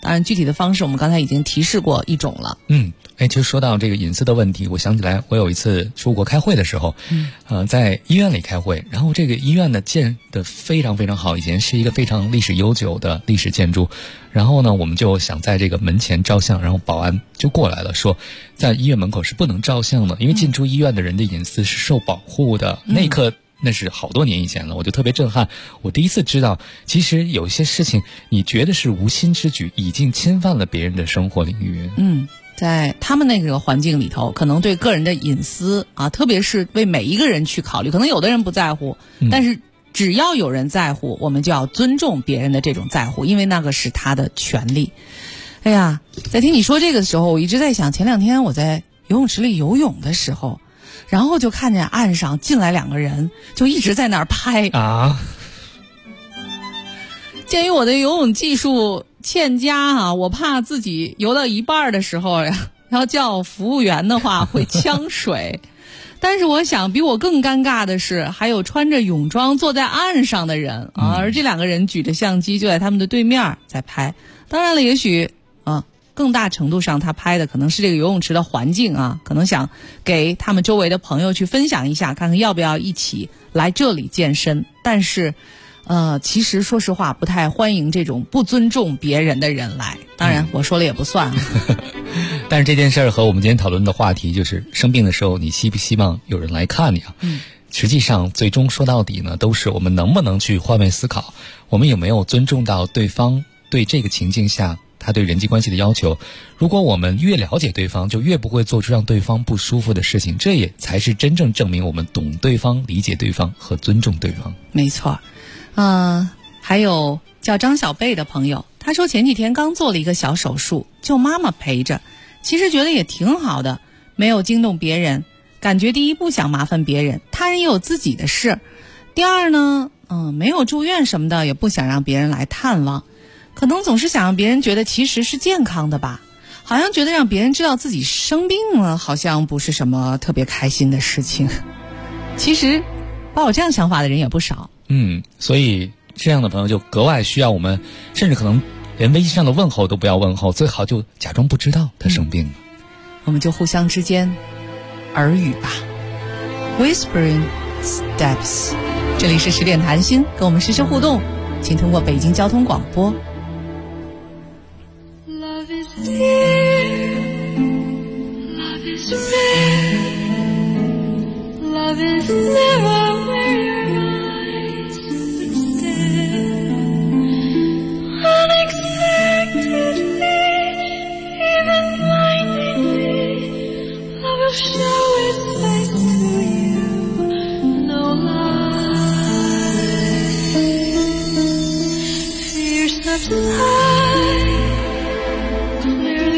当然具体的方式我们刚才已经提示过一种了。 其实说到这个隐私的问题，我想起来我有一次出国开会的时候，在医院里开会，然后这个医院呢建得非常非常好，以前是一个非常历史悠久的历史建筑，然后呢我们就想在这个门前照相，然后保安就过来了，说在医院门口是不能照相的，因为进出医院的人的隐私是受保护的。那一刻那是好多年以前了，我就特别震撼，我第一次知道其实有些事情你觉得是无心之举，已经侵犯了别人的生活领域。 在他们那个环境里头，可能对个人的隐私啊，特别是为每一个人去考虑，可能有的人不在乎，但是只要有人在乎，我们就要尊重别人的这种在乎，因为那个是他的权利。哎呀，在听你说这个的时候，我一直在想，前2天我在游泳池里游泳的时候，然后就看见岸上进来2个人，就一直在那儿拍啊。鉴于我的游泳技术欠佳我怕自己游到一半的时候要叫服务员的话会呛水。但是我想比我更尴尬的是，还有穿着泳装坐在岸上的人而这2个人举着相机就在他们的对面在拍。当然了，也许更大程度上他拍的可能是这个游泳池的环境可能想给他们周围的朋友去分享一下，看看要不要一起来这里健身。但是其实说实话不太欢迎这种不尊重别人的人来，当然我说了也不算但是这件事儿和我们今天讨论的话题就是生病的时候你希不希望有人来看你实际上最终说到底呢，都是我们能不能去换位思考，我们有没有尊重到对方对这个情境下他对人际关系的要求。如果我们越了解对方，就越不会做出让对方不舒服的事情，这也才是真正证明我们懂对方、理解对方和尊重对方。 没错。还有叫张小贝的朋友，他说前几天刚做了一个小手术，就妈妈陪着，其实觉得也挺好的，没有惊动别人，感觉第一不想麻烦别人，他人也有自己的事，第二呢没有住院什么的，也不想让别人来探望，可能总是想让别人觉得其实是健康的吧，好像觉得让别人知道自己生病了好像不是什么特别开心的事情。其实抱有这样想法的人也不少。 所以这样的朋友就格外需要我们，甚至可能连微信上的问候都不要问候，最好就假装不知道他生病了。 我们就互相之间耳语吧。 Whispering Steps， 这里是10点谈心，跟我们实时互动，请通过北京交通广播。 Love is here, love is rare, love is never where your eyes would stare. Unexpectedly, even blindingly, love will show its face to you. No lie. Fear subside, clear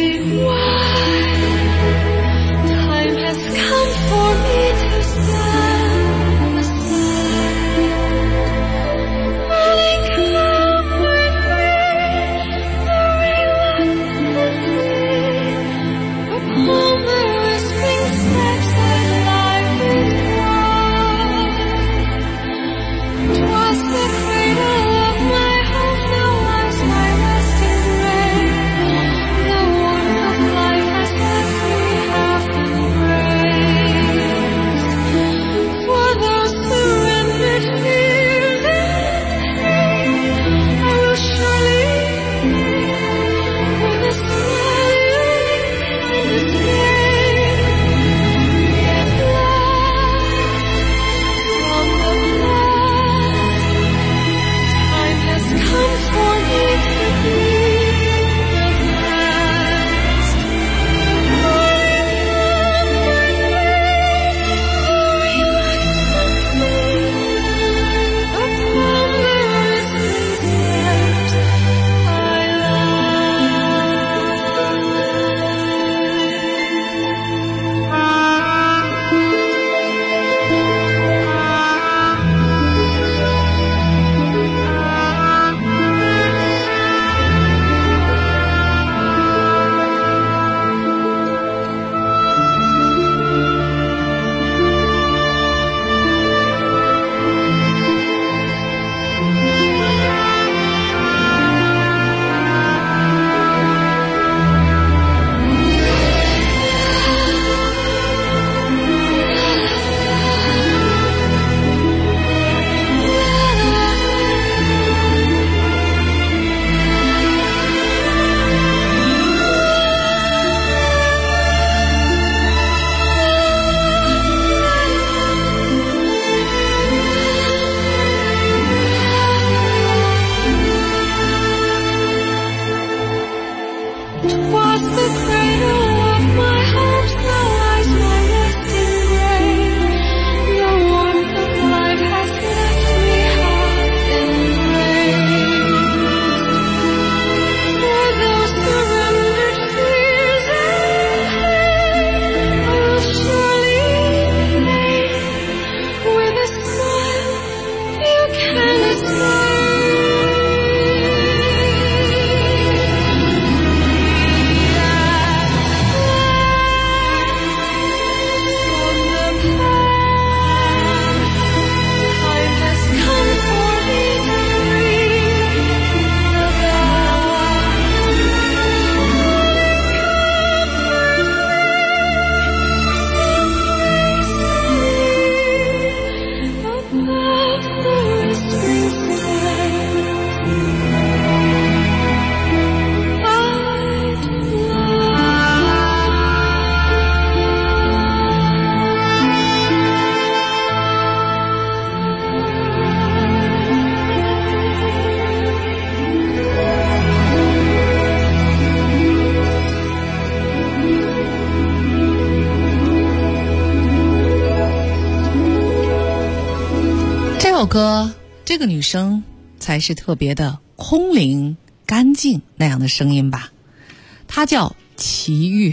首歌，这个女生才是特别的空灵干净那样的声音吧，她叫齐豫。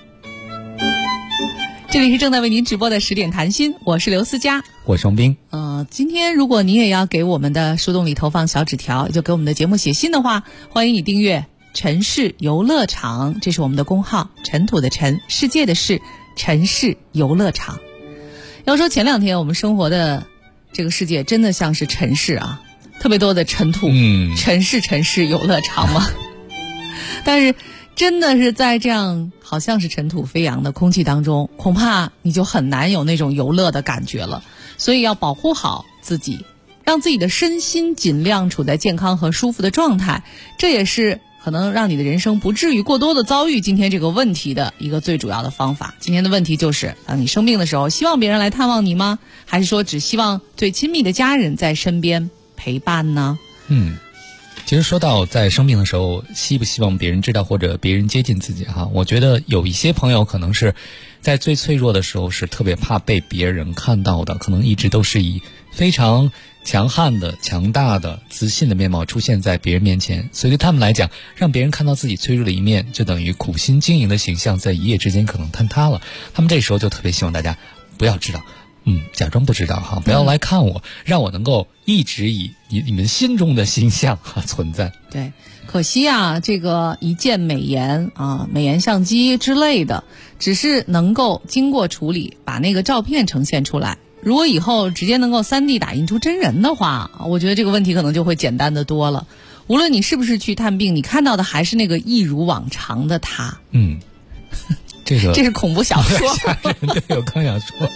这里是正在为您直播的10点谈心，我是刘思佳， 我是王斌。 今天如果你也要给我们的树洞里投放小纸条，也就给我们的节目写信的话，欢迎你订阅陈氏游乐场，这是我们的公号，尘土的尘，世界的世，陈氏游乐场。要说前2天我们生活的这个世界真的像是尘世啊，特别多的尘土，尘世游乐场嘛。但是真的是在这样好像是尘土飞扬的空气当中，恐怕你就很难有那种游乐的感觉了。所以要保护好自己，让自己的身心尽量处在健康和舒服的状态，这也是可能让你的人生不至于过多的遭遇今天这个问题的一个最主要的方法。今天的问题就是，当你生病的时候，希望别人来探望你吗？还是说只希望最亲密的家人在身边陪伴呢？ 其实说到在生病的时候希不希望别人知道或者别人接近自己哈，我觉得有一些朋友可能是在最脆弱的时候是特别怕被别人看到的，可能一直都是以非常强悍的强大的自信的面貌出现在别人面前，所以对他们来讲，让别人看到自己脆弱的一面，就等于苦心经营的形象在一夜之间可能坍塌了。他们这时候就特别希望大家不要知道，假装不知道哈，不要来看我，让我能够一直以你们心中的形象存在。 对，可惜啊，这个一键美颜啊，美颜相机之类的，只是能够经过处理把那个照片呈现出来。如果以后直接能够3D 打印出真人的话，我觉得这个问题可能就会简单的多了。无论你是不是去探病，你看到的还是那个一如往常的他。 这是恐怖小说。 对，我刚想说。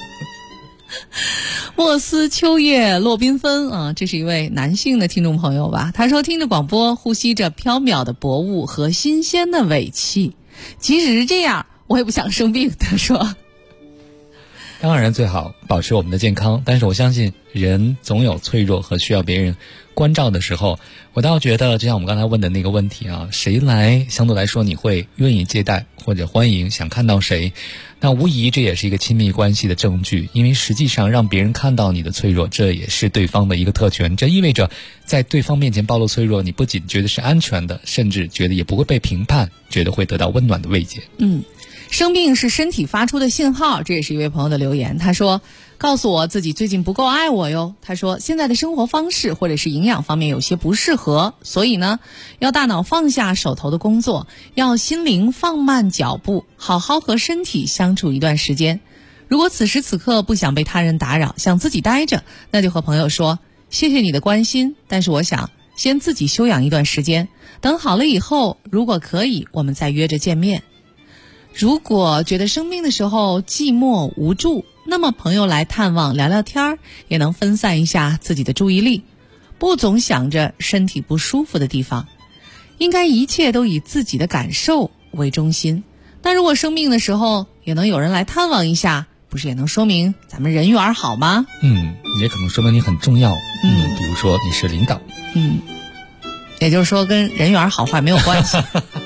莫斯秋叶落缤纷啊，这是一位男性的听众朋友吧？他说听着广播，呼吸着飘渺的薄雾和新鲜的尾气，即使是这样，我也不想生病。他说， 当然最好保持我们的健康，但是我相信人总有脆弱和需要别人关照的时候。我倒觉得就像我们刚才问的那个问题啊，谁来相对来说你会愿意接待或者欢迎，想看到谁，那无疑这也是一个亲密关系的证据。因为实际上让别人看到你的脆弱，这也是对方的一个特权，这意味着在对方面前暴露脆弱，你不仅觉得是安全的，甚至觉得也不会被评判，觉得会得到温暖的慰藉。 生病是身体发出的信号，这也是一位朋友的留言。他说，告诉我自己最近不够爱我哟。他说，现在的生活方式或者是营养方面有些不适合，所以呢，要大脑放下手头的工作，要心灵放慢脚步，好好和身体相处一段时间。如果此时此刻不想被他人打扰，想自己待着，那就和朋友说，谢谢你的关心，但是我想先自己休养一段时间，等好了以后，如果可以，我们再约着见面。如果觉得生病的时候寂寞无助，那么朋友来探望聊聊天也能分散一下自己的注意力，不总想着身体不舒服的地方，应该一切都以自己的感受为中心。但如果生病的时候也能有人来探望一下，不是也能说明咱们人缘好吗？ 也可能说明你很重要。比如说你是领导。 也就是说跟人缘好坏没有关系。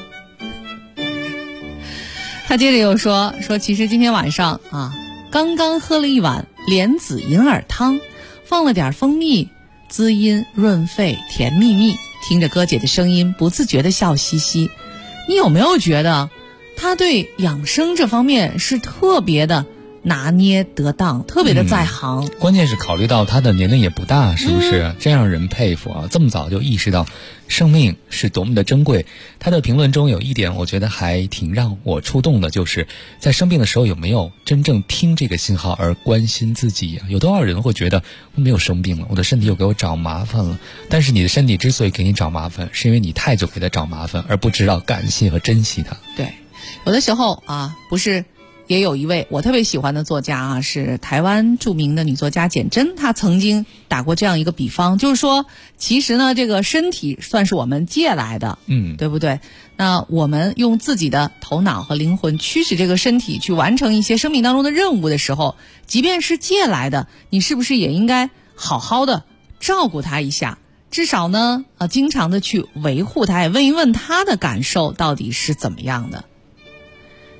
他接着又说其实今天晚上啊，刚刚喝了一碗莲子银耳汤，放了点蜂蜜，滋阴润肺，甜蜜蜜，听着歌姐的声音不自觉的笑嘻嘻。你有没有觉得他对养生这方面是特别的拿捏得当，特别的在行？ 关键是考虑到他的年龄也不大，是不是？真让人佩服啊！这么早就意识到生命是多么的珍贵。他的评论中有一点我觉得还挺让我触动的，就是在生病的时候有没有真正听这个信号而关心自己有多少人会觉得我没有生病了，我的身体又给我找麻烦了，但是你的身体之所以给你找麻烦，是因为你太久给他找麻烦，而不知道感谢和珍惜它。 对，有的时候啊，不是也有一位我特别喜欢的作家啊，是台湾著名的女作家简真，她曾经打过这样一个比方，就是说其实呢，这个身体算是我们借来的，对不对？那我们用自己的头脑和灵魂驱使这个身体去完成一些生命当中的任务的时候，即便是借来的，你是不是也应该好好的照顾它一下？至少呢，经常的去维护它，也问一问它的感受到底是怎么样的。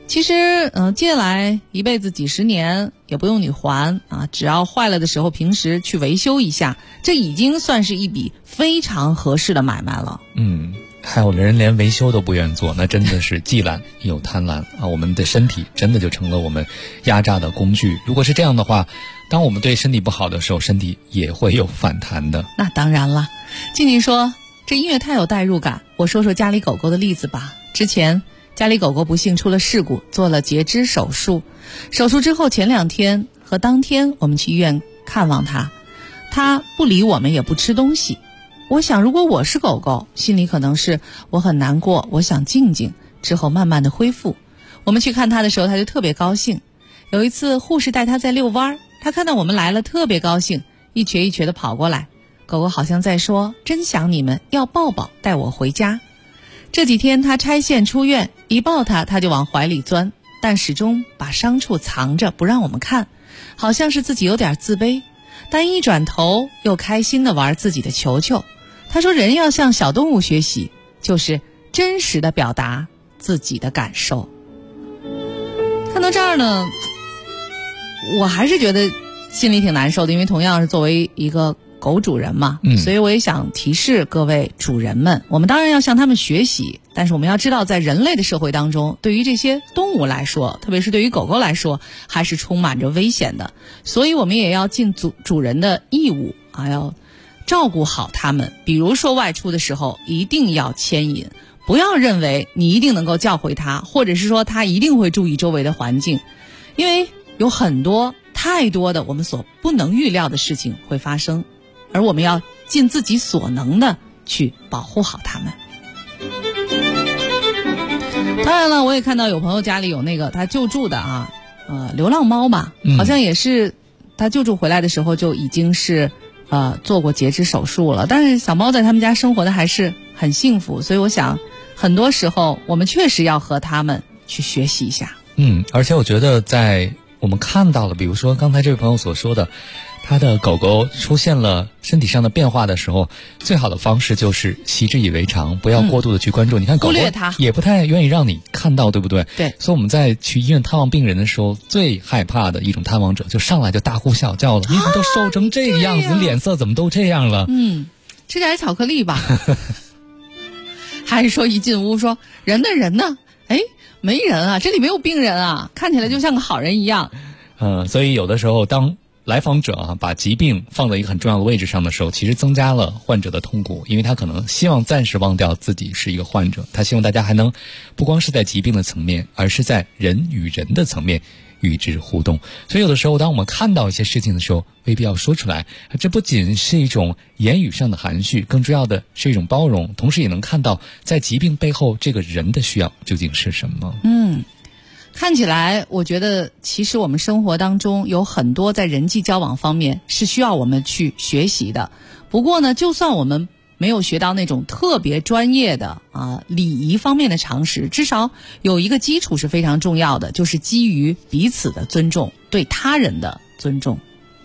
其实借来一辈子几十年也不用你还啊，只要坏了的时候平时去维修一下，这已经算是一笔非常合适的买卖了。 还有的人连维修都不愿做，那真的是既懒又贪婪啊！我们的身体真的就成了我们压榨的工具。如果是这样的话，当我们对身体不好的时候，身体也会有反弹的。 那当然了。静静说这音乐太有代入感，我说说家里狗狗的例子吧。之前家里狗狗不幸出了事故，做了截肢手术。手术之后前2天和当天我们去医院看望它，它不理我们也不吃东西。我想如果我是狗狗，心里可能是我很难过，我想静静，之后慢慢的恢复。我们去看它的时候，它就特别高兴。有一次护士带它在遛弯，它看到我们来了特别高兴，一瘸一瘸的跑过来。狗狗好像在说真想你们，要抱抱，带我回家。这几天它拆线出院，一抱它就往怀里钻，但始终把伤处藏着不让我们看，好像是自己有点自卑，但一转头又开心地玩自己的球球。他说人要向小动物学习，就是真实地表达自己的感受。看到这儿呢，我还是觉得心里挺难受的，因为同样是作为一个狗主人嘛，所以我也想提示各位主人们，我们当然要向他们学习，但是我们要知道在人类的社会当中，对于这些动物来说，特别是对于狗狗来说，还是充满着危险的，所以我们也要尽主人的义务啊，要照顾好它们。比如说外出的时候一定要牵引，不要认为你一定能够教会它，或者是说它一定会注意周围的环境，因为有太多的我们所不能预料的事情会发生，而我们要尽自己所能的去保护好它们。当然了，我也看到有朋友家里有那个他救助的流浪猫嘛，好像也是他救助回来的时候就已经是做过截肢手术了，但是小猫在他们家生活的还是很幸福，所以我想很多时候我们确实要和他们去学习一下。 而且我觉得在我们看到了，比如说刚才这位朋友所说的，他的狗狗出现了身体上的变化的时候，最好的方式就是习之以为常，不要过度的去关注。你看狗狗也不太愿意让你看到，对不对？ 对。 所以我们在去医院探望病人的时候，最害怕的一种探望者就上来就大呼小叫了，你都瘦成这个样子，你脸色怎么都这样了？ 吃点巧克力吧。还是说一进屋说人呢？哎，没人啊，这里没有病人啊，看起来就像个好人一样。 所以有的时候当来访者把疾病放在一个很重要的位置上的时候，其实增加了患者的痛苦，因为他可能希望暂时忘掉自己是一个患者，他希望大家还能不光是在疾病的层面，而是在人与人的层面与之互动。所以有的时候当我们看到一些事情的时候，未必要说出来，这不仅是一种言语上的含蓄，更重要的是一种包容，同时也能看到在疾病背后这个人的需要究竟是什么。 看起来我觉得其实我们生活当中有很多在人际交往方面是需要我们去学习的。不过呢，就算我们没有学到那种特别专业的礼仪方面的常识，至少有一个基础是非常重要的，就是基于彼此的尊重，对他人的尊重。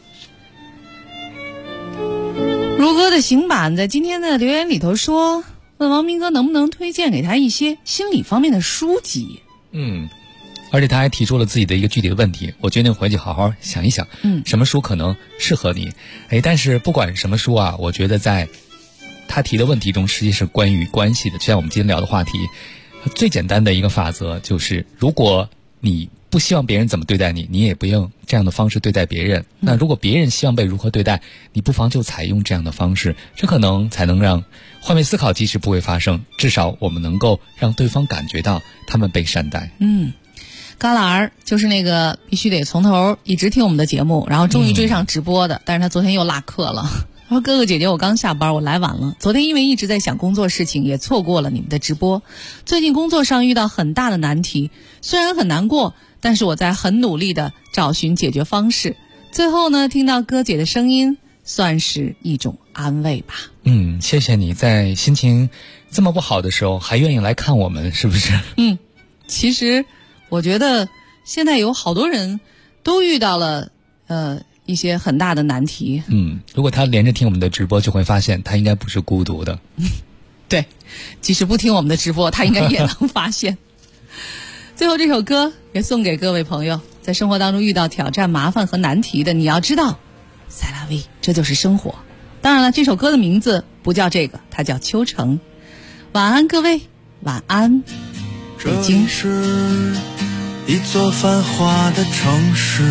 如歌的行板在今天的留言里头说，问王明哥能不能推荐给他一些心理方面的书籍。 而且他还提出了自己的一个具体的问题，我决定回去好好想一想，什么书可能适合你。但是不管什么书啊，我觉得在他提的问题中实际是关于关系的，就像我们今天聊的话题，最简单的一个法则就是，如果你不希望别人怎么对待你，你也不用这样的方式对待别人。那如果别人希望被如何对待，你不妨就采用这样的方式，这可能才能让换位思考即使不会发生，至少我们能够让对方感觉到他们被善待。 旮旯儿就是那个必须得从头一直听我们的节目，然后终于追上直播的，但是他昨天又落课了。他说哥哥姐姐，我刚下班，我来晚了。昨天因为一直在想工作事情，也错过了你们的直播。最近工作上遇到很大的难题，虽然很难过，但是我在很努力的找寻解决方式。最后呢，听到哥姐的声音，算是一种安慰吧。 谢谢你在心情这么不好的时候还愿意来看我们，是不是？ 其实我觉得现在有好多人都遇到了一些很大的难题。 如果他连着听我们的直播，就会发现他应该不是孤独的。 对，即使不听我们的直播，他应该也能发现。 最后这首歌也送给各位朋友，在生活当中遇到挑战、麻烦和难题的，你要知道塞拉维，这就是生活。当然了，这首歌的名字不叫这个，它叫秋城。晚安各位，晚安北京。 这是一座繁华的城市，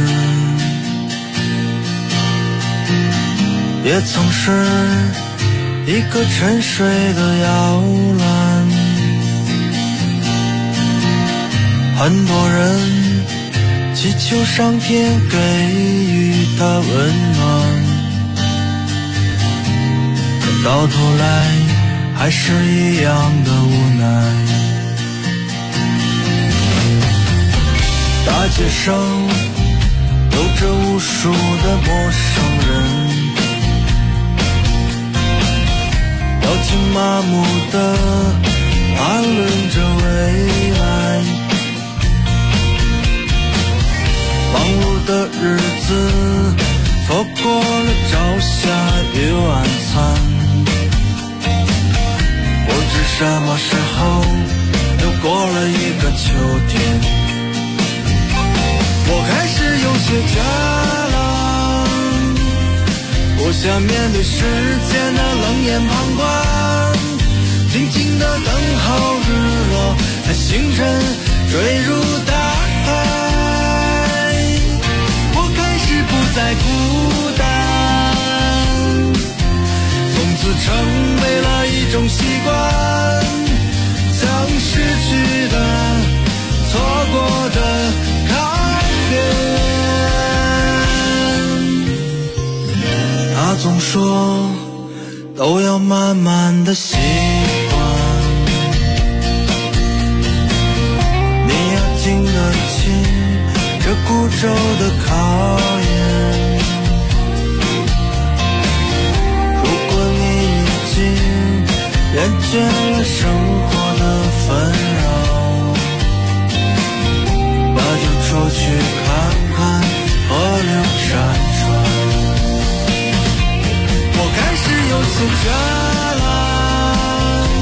也曾是一个沉睡的摇篮，很多人祈求上天给予他温暖，可到头来还是一样的无奈。大街上有着无数的陌生人，表情麻木地谈论着未来，忙碌的日子错过了朝霞与晚餐，不知什么时候又过了一个秋天。我开始有些假了，不想面对时间的冷眼旁观，静静地等候日落，在星辰坠入大海。我开始不再孤单，从此成为了一种习惯，将失去的、错过的他总说都要慢慢的习惯，你要经得起这孤舟的考验。如果你已经厌倦了生